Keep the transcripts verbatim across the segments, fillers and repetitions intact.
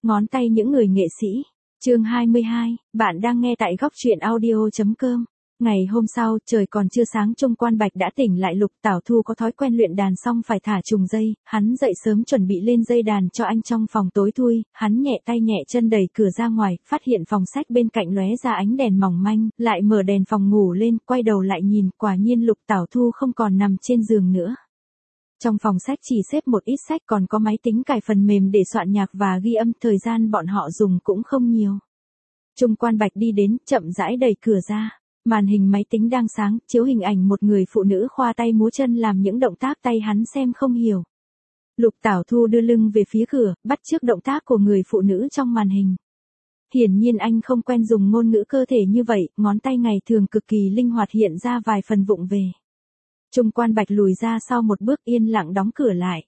ngón tay những người nghệ sĩ. Chương hai mươi hai, bạn đang nghe tại góc truyện audio chấm com. Ngày hôm sau, trời còn chưa sáng Trung Quan Bạch đã tỉnh lại. Lục Tảo Thu có thói quen luyện đàn xong phải thả trùng dây, hắn dậy sớm chuẩn bị lên dây đàn cho anh trong phòng tối thui, hắn nhẹ tay nhẹ chân đẩy cửa ra ngoài, phát hiện phòng sách bên cạnh lóe ra ánh đèn mỏng manh, lại mở đèn phòng ngủ lên, quay đầu lại nhìn, quả nhiên Lục Tảo Thu không còn nằm trên giường nữa. Trong phòng sách chỉ xếp một ít sách, còn có máy tính cài phần mềm để soạn nhạc và ghi âm, thời gian bọn họ dùng cũng không nhiều. Trung Quan Bạch đi đến, chậm rãi đẩy cửa ra. Màn hình máy tính đang sáng, chiếu hình ảnh một người phụ nữ khoa tay múa chân làm những động tác tay hắn xem không hiểu. Lục Tảo Thu đưa lưng về phía cửa, bắt chước động tác của người phụ nữ trong màn hình. Hiển nhiên anh không quen dùng ngôn ngữ cơ thể như vậy, ngón tay ngày thường cực kỳ linh hoạt hiện ra vài phần vụng về. Trung Quan Bạch lùi ra sau một bước, yên lặng đóng cửa lại.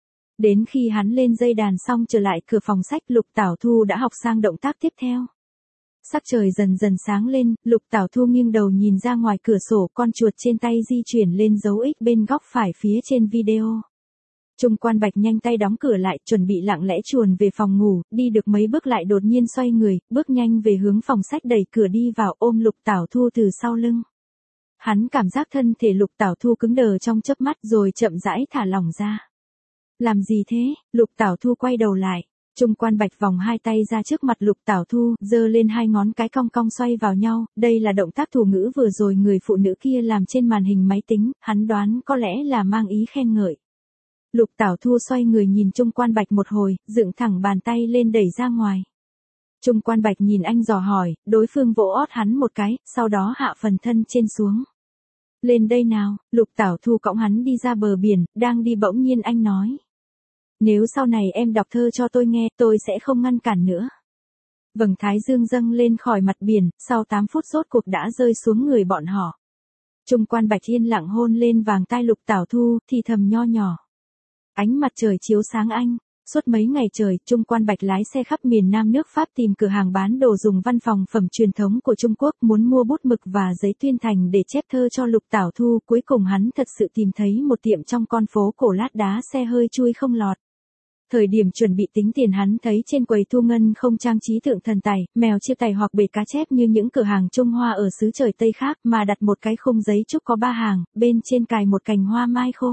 Đến khi hắn lên dây đàn xong trở lại cửa phòng sách, Lục Tảo Thu đã học sang động tác tiếp theo. Sắc trời dần dần sáng lên, Lục Tảo Thu nghiêng đầu nhìn ra ngoài cửa sổ, con chuột trên tay di chuyển lên dấu X bên góc phải phía trên video. Trung Quan Bạch nhanh tay đóng cửa lại, chuẩn bị lặng lẽ chuồn về phòng ngủ, đi được mấy bước lại đột nhiên xoay người, bước nhanh về hướng phòng sách, đẩy cửa đi vào, ôm Lục Tảo Thu từ sau lưng. Hắn cảm giác thân thể Lục Tảo Thu cứng đờ trong chớp mắt rồi chậm rãi thả lỏng ra. Làm gì thế? Lục Tảo Thu quay đầu lại. Trung Quan Bạch vòng hai tay ra trước mặt Lục Tảo Thu, giơ lên hai ngón cái cong cong xoay vào nhau, đây là động tác thủ ngữ vừa rồi người phụ nữ kia làm trên màn hình máy tính, hắn đoán có lẽ là mang ý khen ngợi. Lục Tảo Thu xoay người nhìn Trung Quan Bạch một hồi, dựng thẳng bàn tay lên đẩy ra ngoài. Trung Quan Bạch nhìn anh dò hỏi, đối phương vỗ ót hắn một cái, sau đó hạ phần thân trên xuống. Lên đây nào, Lục Tảo Thu cõng hắn đi ra bờ biển, đang đi bỗng nhiên anh nói. Nếu sau này em đọc thơ cho tôi nghe, tôi sẽ không ngăn cản nữa. Vầng thái dương dâng lên khỏi mặt biển, sau tám phút rốt cuộc đã rơi xuống người bọn họ. Trung Quan Bạch yên lặng hôn lên vàng tai Lục Tảo Thu, thì thầm nho nhỏ. Ánh mặt trời chiếu sáng anh. Suốt mấy ngày trời, Trung Quan Bạch lái xe khắp miền Nam nước Pháp tìm cửa hàng bán đồ dùng văn phòng phẩm truyền thống của Trung Quốc, muốn mua bút mực và giấy tuyên thành để chép thơ cho Lục Tảo Thu. Cuối cùng hắn thật sự tìm thấy một tiệm trong con phố cổ lát đá, xe hơi chui không lọt. Thời điểm chuẩn bị tính tiền, hắn thấy trên quầy thu ngân không trang trí tượng thần tài, mèo chia tài hoặc bể cá chép như những cửa hàng Trung Hoa ở xứ trời Tây khác, mà đặt một cái khung giấy trúc có ba hàng, bên trên cài một cành hoa mai khô.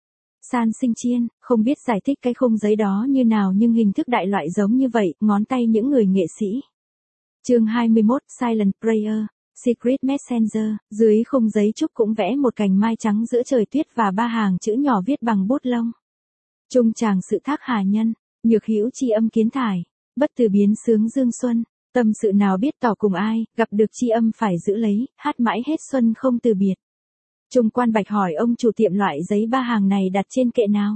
San Sinh Chiên, không biết giải thích cái khung giấy đó như nào nhưng hình thức đại loại giống như vậy, ngón tay những người nghệ sĩ. Chương hai mươi mốt, Silent Prayer, Secret Messenger, dưới khung giấy trúc cũng vẽ một cành mai trắng giữa trời tuyết và ba hàng chữ nhỏ viết bằng bút lông. Trung tràng sự thác hà nhân, nhược hữu tri âm kiến thải, bất từ biến sướng dương xuân, tâm sự nào biết tỏ cùng ai, gặp được tri âm phải giữ lấy, hát mãi hết xuân không từ biệt. Trung Quan Bạch hỏi ông chủ tiệm loại giấy ba hàng này đặt trên kệ nào.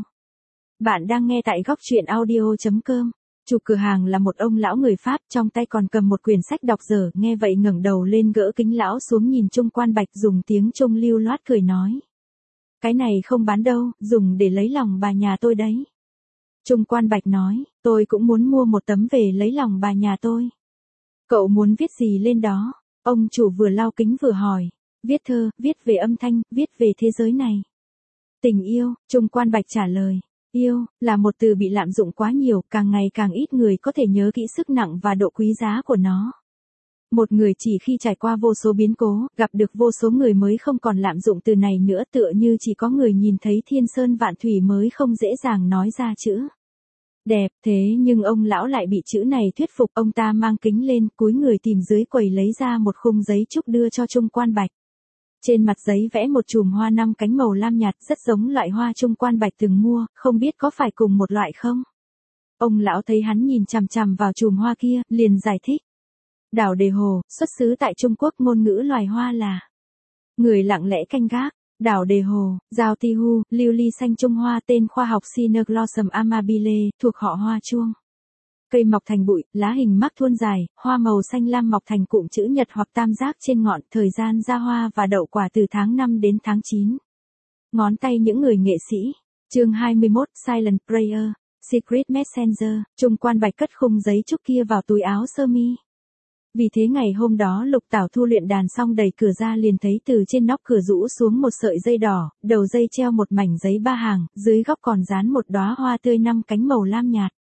Bạn đang nghe tại góc truyện audio chấm com. Chủ cửa hàng là một ông lão người Pháp, trong tay còn cầm một quyển sách đọc dở, nghe vậy ngẩng đầu lên gỡ kính lão xuống nhìn Trung Quan Bạch, dùng tiếng Trung lưu loát cười nói. Cái này không bán đâu, dùng để lấy lòng bà nhà tôi đấy. Trung Quan Bạch nói, tôi cũng muốn mua một tấm về lấy lòng bà nhà tôi. Cậu muốn viết gì lên đó? Ông chủ vừa lau kính vừa hỏi. Viết thơ, viết về âm thanh, viết về thế giới này. Tình yêu, Trung Quan Bạch trả lời. Yêu, là một từ bị lạm dụng quá nhiều, càng ngày càng ít người có thể nhớ kỹ sức nặng và độ quý giá của nó. Một người chỉ khi trải qua vô số biến cố, gặp được vô số người mới không còn lạm dụng từ này nữa, tựa như chỉ có người nhìn thấy thiên sơn vạn thủy mới không dễ dàng nói ra chữ đẹp. Thế nhưng ông lão lại bị chữ này thuyết phục, ông ta mang kính lên, cúi người tìm dưới quầy lấy ra một khung giấy trúc đưa cho Trung Quan Bạch. Trên mặt giấy vẽ một chùm hoa năm cánh màu lam nhạt, rất giống loại hoa Trung Quan Bạch từng mua, không biết có phải cùng một loại không? Ông lão thấy hắn nhìn chằm chằm vào chùm hoa kia, liền giải thích. Đảo đề hồ, xuất xứ tại Trung Quốc, ngôn ngữ loài hoa là người lặng lẽ canh gác. Đảo đề hồ, giao ti hu, lưu ly xanh Trung Hoa, tên khoa học Cinerglossum amabile, thuộc họ hoa chuông. Cây mọc thành bụi, lá hình mắc thuôn dài, hoa màu xanh lam mọc thành cụm chữ nhật hoặc tam giác trên ngọn, thời gian ra hoa và đậu quả từ tháng năm đến tháng chín. Ngón tay những người nghệ sĩ. Chương hai mươi mốt, Silent Prayer, Secret Messenger, Trung Quan Bạch cất khung giấy trúc kia vào túi áo sơ mi. Vì thế ngày hôm đó Lục Tảo Thu luyện đàn xong đẩy cửa ra liền thấy từ trên nóc cửa rũ xuống một sợi dây đỏ, đầu dây treo một mảnh giấy ba hàng, dưới góc còn dán một đóa hoa tươi năm cánh màu lam nhạt.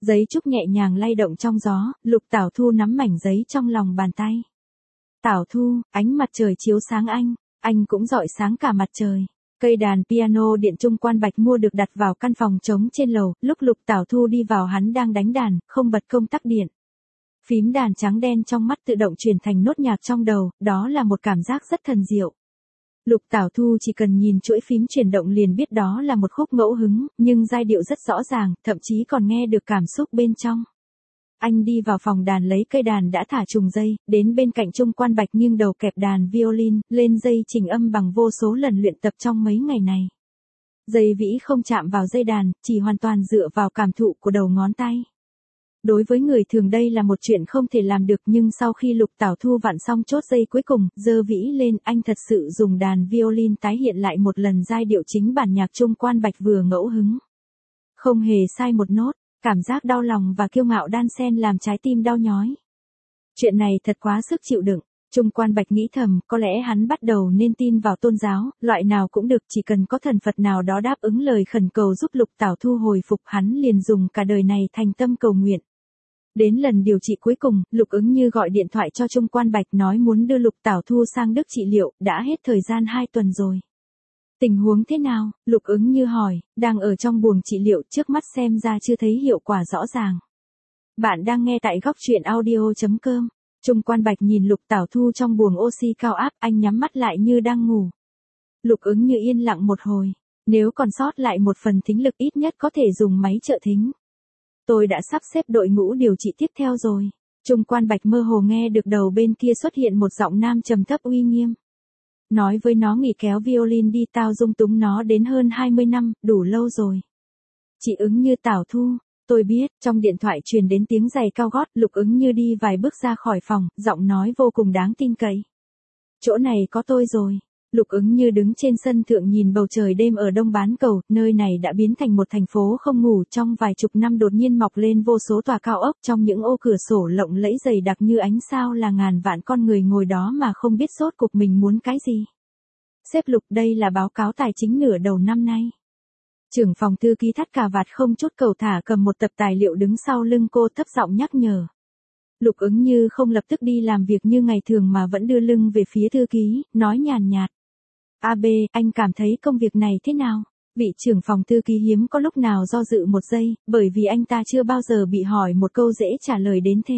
Giấy trúc nhẹ nhàng lay động trong gió, Lục Tảo Thu nắm mảnh giấy trong lòng bàn tay. Tảo Thu, ánh mặt trời chiếu sáng anh, anh cũng rọi sáng cả mặt trời. Cây đàn piano điện Trung Quan Bạch mua được đặt vào căn phòng trống trên lầu, lúc Lục Tảo Thu đi vào hắn đang đánh đàn, không bật công tắc điện. Phím đàn trắng đen trong mắt tự động chuyển thành nốt nhạc trong đầu, đó là một cảm giác rất thần diệu. Lục Tảo Thu chỉ cần nhìn chuỗi phím chuyển động liền biết đó là một khúc ngẫu hứng, nhưng giai điệu rất rõ ràng, thậm chí còn nghe được cảm xúc bên trong. Anh đi vào phòng đàn lấy cây đàn đã thả trùng dây, đến bên cạnh Trung Quan Bạch nghiêng đầu kẹp đàn violin, lên dây chỉnh âm bằng vô số lần luyện tập trong mấy ngày này. Dây vĩ không chạm vào dây đàn, chỉ hoàn toàn dựa vào cảm thụ của đầu ngón tay. Đối với người thường đây là một chuyện không thể làm được, nhưng sau khi Lục Tảo Thu vặn xong chốt dây cuối cùng, giơ vĩ lên, anh thật sự dùng đàn violin tái hiện lại một lần giai điệu chính bản nhạc Trung Quan Bạch vừa ngẫu hứng. Không hề sai một nốt, cảm giác đau lòng và kiêu ngạo đan xen làm trái tim đau nhói. Chuyện này thật quá sức chịu đựng. Trung Quan Bạch nghĩ thầm, có lẽ hắn bắt đầu nên tin vào tôn giáo, loại nào cũng được, chỉ cần có thần Phật nào đó đáp ứng lời khẩn cầu giúp Lục Tảo Thu hồi phục, hắn liền dùng cả đời này thành tâm cầu nguyện. Đến lần điều trị cuối cùng, Lục Ứng Như gọi điện thoại cho Trung Quan Bạch nói muốn đưa Lục Tảo Thu sang Đức trị liệu, đã hết thời gian hai tuần rồi. Tình huống thế nào? Lục Ứng Như hỏi, đang ở trong buồng trị liệu, trước mắt xem ra chưa thấy hiệu quả rõ ràng. Bạn đang nghe tại góc truyện audio chấm com. Trung Quan Bạch nhìn Lục Tảo Thu trong buồng oxy cao áp, anh nhắm mắt lại như đang ngủ. Lục Ứng Như yên lặng một hồi, nếu còn sót lại một phần thính lực ít nhất có thể dùng máy trợ thính. Tôi đã sắp xếp đội ngũ điều trị tiếp theo rồi. Trung Quan Bạch mơ hồ nghe được đầu bên kia xuất hiện một giọng nam trầm thấp uy nghiêm. Nói với nó nghỉ kéo violin đi, tao dung túng nó đến hơn hai mươi năm, đủ lâu rồi. Chị Ứng Như Tảo Thu, tôi biết, trong điện thoại truyền đến tiếng giày cao gót, Lục Ứng Như đi vài bước ra khỏi phòng, giọng nói vô cùng đáng tin cậy. Chỗ này có tôi rồi. Lục Ứng Như đứng trên sân thượng nhìn bầu trời đêm ở Đông Bán Cầu, nơi này đã biến thành một thành phố không ngủ, trong vài chục năm đột nhiên mọc lên vô số tòa cao ốc, trong những ô cửa sổ lộng lẫy dày đặc như ánh sao là ngàn vạn con người ngồi đó mà không biết rốt cuộc mình muốn cái gì. Sếp Lục, đây là báo cáo tài chính nửa đầu năm nay. Trưởng phòng thư ký thắt cà vạt không chút cầu thả cầm một tập tài liệu đứng sau lưng cô, thấp giọng nhắc nhở. Lục Ứng Như không lập tức đi làm việc như ngày thường mà vẫn đưa lưng về phía thư ký, nói nhàn nhạt. a bê, anh cảm thấy công việc này thế nào? Vị trưởng phòng thư ký hiếm có lúc nào do dự một giây, bởi vì anh ta chưa bao giờ bị hỏi một câu dễ trả lời đến thế.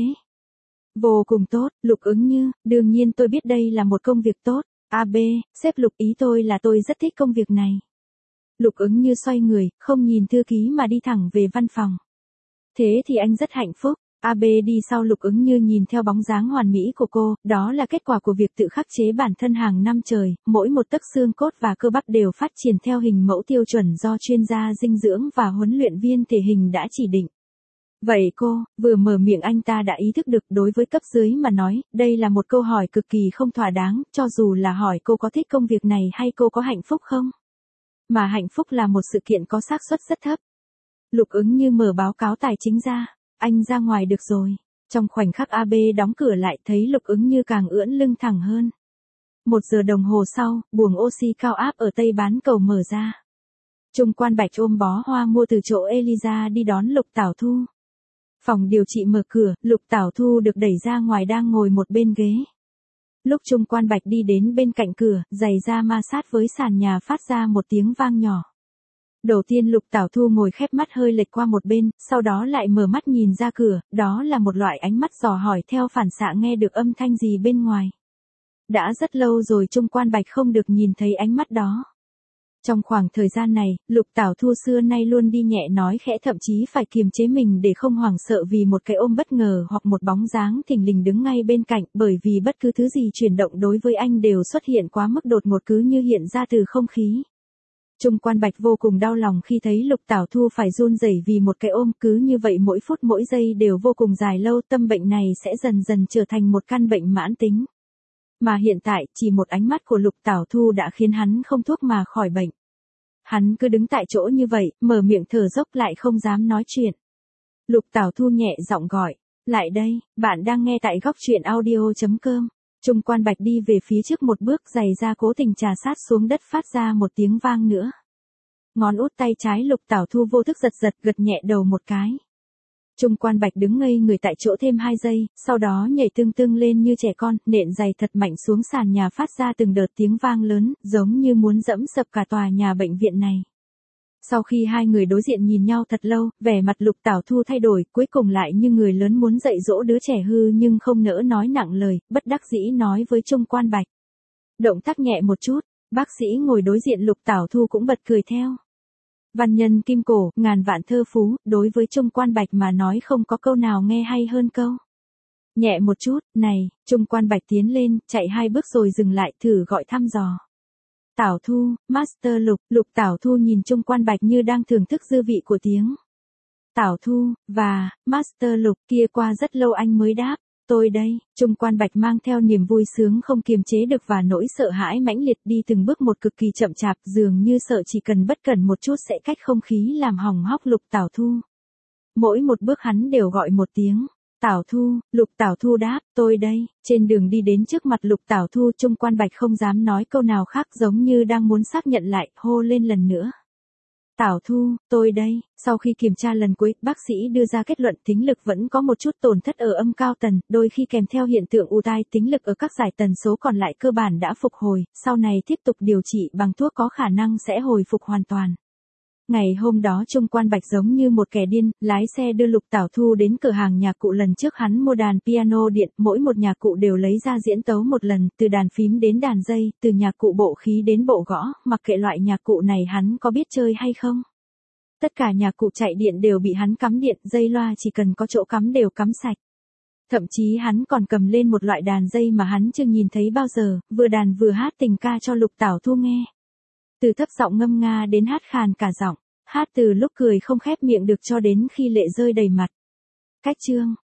Vô cùng tốt, Lục Ứng Như, đương nhiên tôi biết đây là một công việc tốt. a bê, sếp Lục, ý tôi là tôi rất thích công việc này. Lục Ứng Như xoay người, không nhìn thư ký mà đi thẳng về văn phòng. Thế thì anh rất hạnh phúc. a bê đi sau Lục Ứng Như nhìn theo bóng dáng hoàn mỹ của cô, đó là kết quả của việc tự khắc chế bản thân hàng năm trời, mỗi một tấc xương cốt và cơ bắp đều phát triển theo hình mẫu tiêu chuẩn do chuyên gia dinh dưỡng và huấn luyện viên thể hình đã chỉ định. Vậy cô, vừa mở miệng anh ta đã ý thức được đối với cấp dưới mà nói, đây là một câu hỏi cực kỳ không thỏa đáng, cho dù là hỏi cô có thích công việc này hay cô có hạnh phúc không. Mà hạnh phúc là một sự kiện có xác suất rất thấp. Lục Ứng Như mở báo cáo tài chính ra. Anh ra ngoài được rồi. Trong khoảnh khắc a bê đóng cửa lại, thấy Lục Ứng Như càng ưỡn lưng thẳng hơn. Một giờ đồng hồ sau, buồng oxy cao áp ở Tây Bán Cầu mở ra. Trung Quan Bạch ôm bó hoa mua từ chỗ Eliza đi đón Lục Tảo Thu. Phòng điều trị mở cửa, Lục Tảo Thu được đẩy ra ngoài đang ngồi một bên ghế. Lúc Trung Quan Bạch đi đến bên cạnh cửa, giày da ma sát với sàn nhà phát ra một tiếng vang nhỏ. Đầu tiên Lục Tảo Thu ngồi khép mắt hơi lệch qua một bên, sau đó lại mở mắt nhìn ra cửa, đó là một loại ánh mắt dò hỏi theo phản xạ nghe được âm thanh gì bên ngoài. Đã rất lâu rồi Trung Quan Bạch không được nhìn thấy ánh mắt đó. Trong khoảng thời gian này, Lục Tảo Thu xưa nay luôn đi nhẹ nói khẽ, thậm chí phải kiềm chế mình để không hoảng sợ vì một cái ôm bất ngờ hoặc một bóng dáng thình lình đứng ngay bên cạnh, bởi vì bất cứ thứ gì chuyển động đối với anh đều xuất hiện quá mức đột ngột, cứ như hiện ra từ không khí. Trung Quan Bạch vô cùng đau lòng khi thấy Lục Tảo Thu phải run rẩy vì một cái ôm, cứ như vậy mỗi phút mỗi giây đều vô cùng dài lâu, tâm bệnh này sẽ dần dần trở thành một căn bệnh mãn tính. Mà hiện tại, chỉ một ánh mắt của Lục Tảo Thu đã khiến hắn không thuốc mà khỏi bệnh. Hắn cứ đứng tại chỗ như vậy, mở miệng thở dốc lại không dám nói chuyện. Lục Tảo Thu nhẹ giọng gọi, lại đây, bạn đang nghe tại góc truyện audio chấm com. Trung Quan Bạch đi về phía trước một bước, giày da cố tình trà sát xuống đất phát ra một tiếng vang nữa. Ngón út tay trái Lục Tảo Thu vô thức giật giật, gật nhẹ đầu một cái. Trung Quan Bạch đứng ngây người tại chỗ thêm hai giây, sau đó nhảy tưng tưng lên như trẻ con, nện giày thật mạnh xuống sàn nhà phát ra từng đợt tiếng vang lớn, giống như muốn dẫm sập cả tòa nhà bệnh viện này. Sau khi hai người đối diện nhìn nhau thật lâu, vẻ mặt Lục Tảo Thu thay đổi, cuối cùng lại như người lớn muốn dạy dỗ đứa trẻ hư nhưng không nỡ nói nặng lời, bất đắc dĩ nói với Trung Quan Bạch. Động tác nhẹ một chút, bác sĩ ngồi đối diện Lục Tảo Thu cũng bật cười theo. Văn nhân kim cổ, ngàn vạn thơ phú, đối với Trung Quan Bạch mà nói không có câu nào nghe hay hơn câu. Nhẹ một chút, này, Trung Quan Bạch tiến lên, chạy hai bước rồi dừng lại, thử gọi thăm dò. Tảo Thu, Master Lục, Lục Tảo Thu nhìn Trung Quan Bạch như đang thưởng thức dư vị của tiếng. Tảo Thu, và, Master Lục kia qua rất lâu anh mới đáp, tôi đây, Trung Quan Bạch mang theo niềm vui sướng không kiềm chế được và nỗi sợ hãi mãnh liệt đi từng bước một cực kỳ chậm chạp dường như sợ chỉ cần bất cẩn một chút sẽ cách không khí làm hỏng hóc Lục Tảo Thu. Mỗi một bước hắn đều gọi một tiếng. Tảo Thu, Lục Tảo Thu đáp, tôi đây, trên đường đi đến trước mặt Lục Tảo Thu Trung Quan Bạch không dám nói câu nào khác giống như đang muốn xác nhận lại, hô lên lần nữa. Tảo Thu, tôi đây, sau khi kiểm tra lần cuối, bác sĩ đưa ra kết luận thính lực vẫn có một chút tổn thất ở âm cao tần, đôi khi kèm theo hiện tượng ù tai thính lực ở các giải tần số còn lại cơ bản đã phục hồi, sau này tiếp tục điều trị bằng thuốc có khả năng sẽ hồi phục hoàn toàn. Ngày hôm đó Trung Quan Bạch giống như một kẻ điên, lái xe đưa Lục Tảo Thu đến cửa hàng nhạc cụ lần trước hắn mua đàn piano điện, mỗi một nhạc cụ đều lấy ra diễn tấu một lần, từ đàn phím đến đàn dây, từ nhạc cụ bộ khí đến bộ gõ, mặc kệ loại nhạc cụ này hắn có biết chơi hay không. Tất cả nhạc cụ chạy điện đều bị hắn cắm điện, dây loa chỉ cần có chỗ cắm đều cắm sạch. Thậm chí hắn còn cầm lên một loại đàn dây mà hắn chưa nhìn thấy bao giờ, vừa đàn vừa hát tình ca cho Lục Tảo Thu nghe. Từ thấp giọng ngâm nga đến hát khàn cả giọng, hát từ lúc cười không khép miệng được cho đến khi lệ rơi đầy mặt. Cách chương